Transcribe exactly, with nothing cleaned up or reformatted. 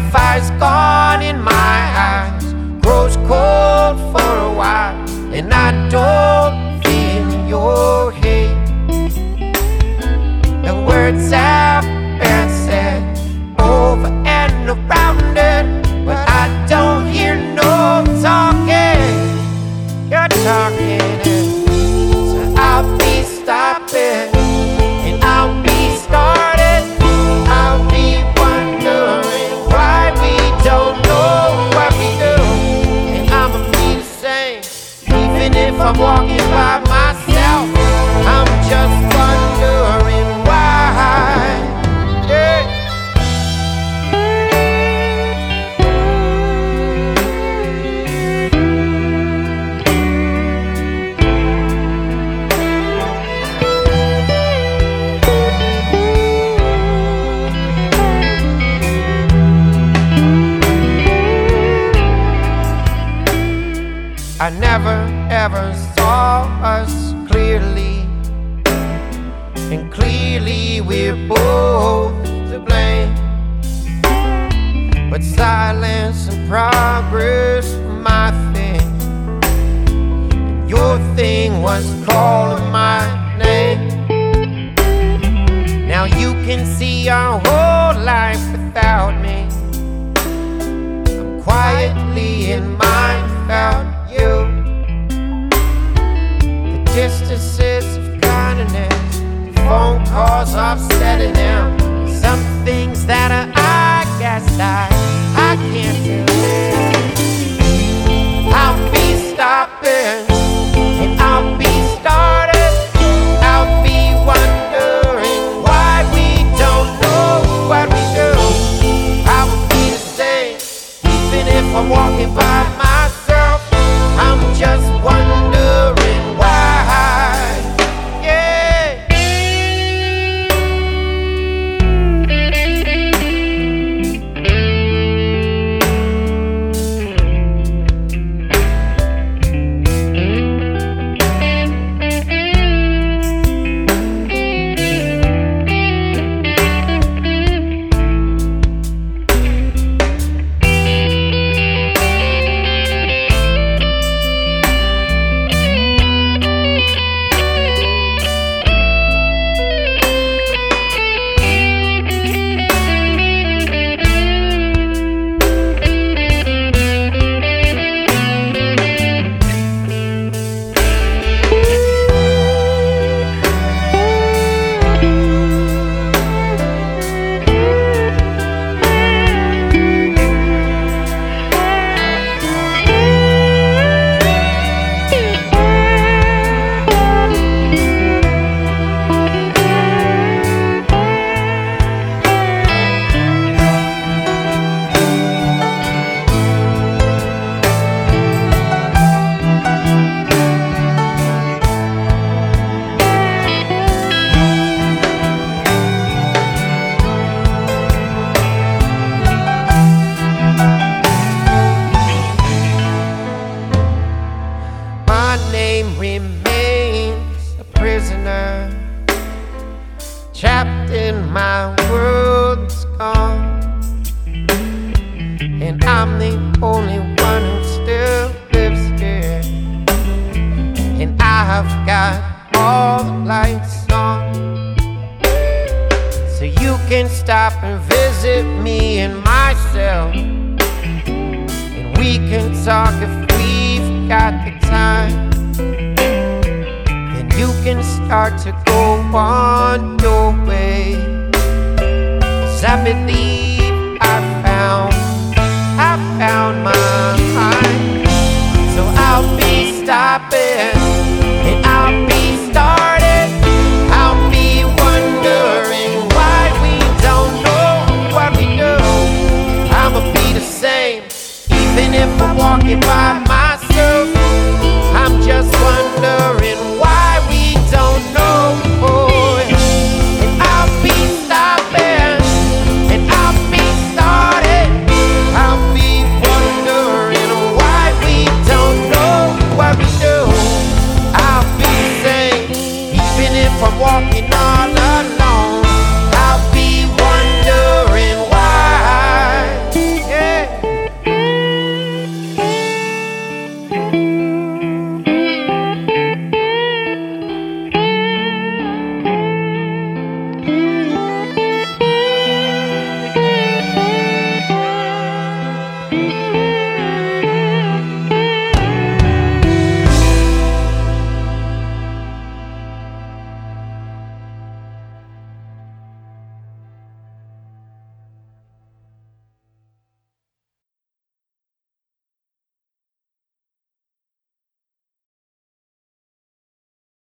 fire's gone in my eyes, grows cold for a while, and I don't feel your hate. The words have been said over and around it, but I don't hear no talking. You're talking, so I'll be stopping, and I'll be started. I'll be wondering why we don't know what we do, and I'ma be the same, even if I'm walking by myself. I'm just wondering why. Yeah. I never ever saw us clearly, and clearly we're both to blame. But silence and progress were my thing, and your thing was calling my name. Now you can see our whole life without me. I'm quietly in mine without you. The distances of kindness, phone calls offsetting them. Some things that are, I guess I, I can't do. I'll be stopping, and I'll be started. I'll be wondering why we don't know what we do. I would be the same, even if I'm walking by myself. I'm just wondering why. Yeah. Remains a prisoner, trapped in my world's gone, and I'm the only one who still lives here, and I've got all the lights on, so you can stop and visit me in my cell, and we can talk if we've got the time. You can start to go on your way, 'cause I believe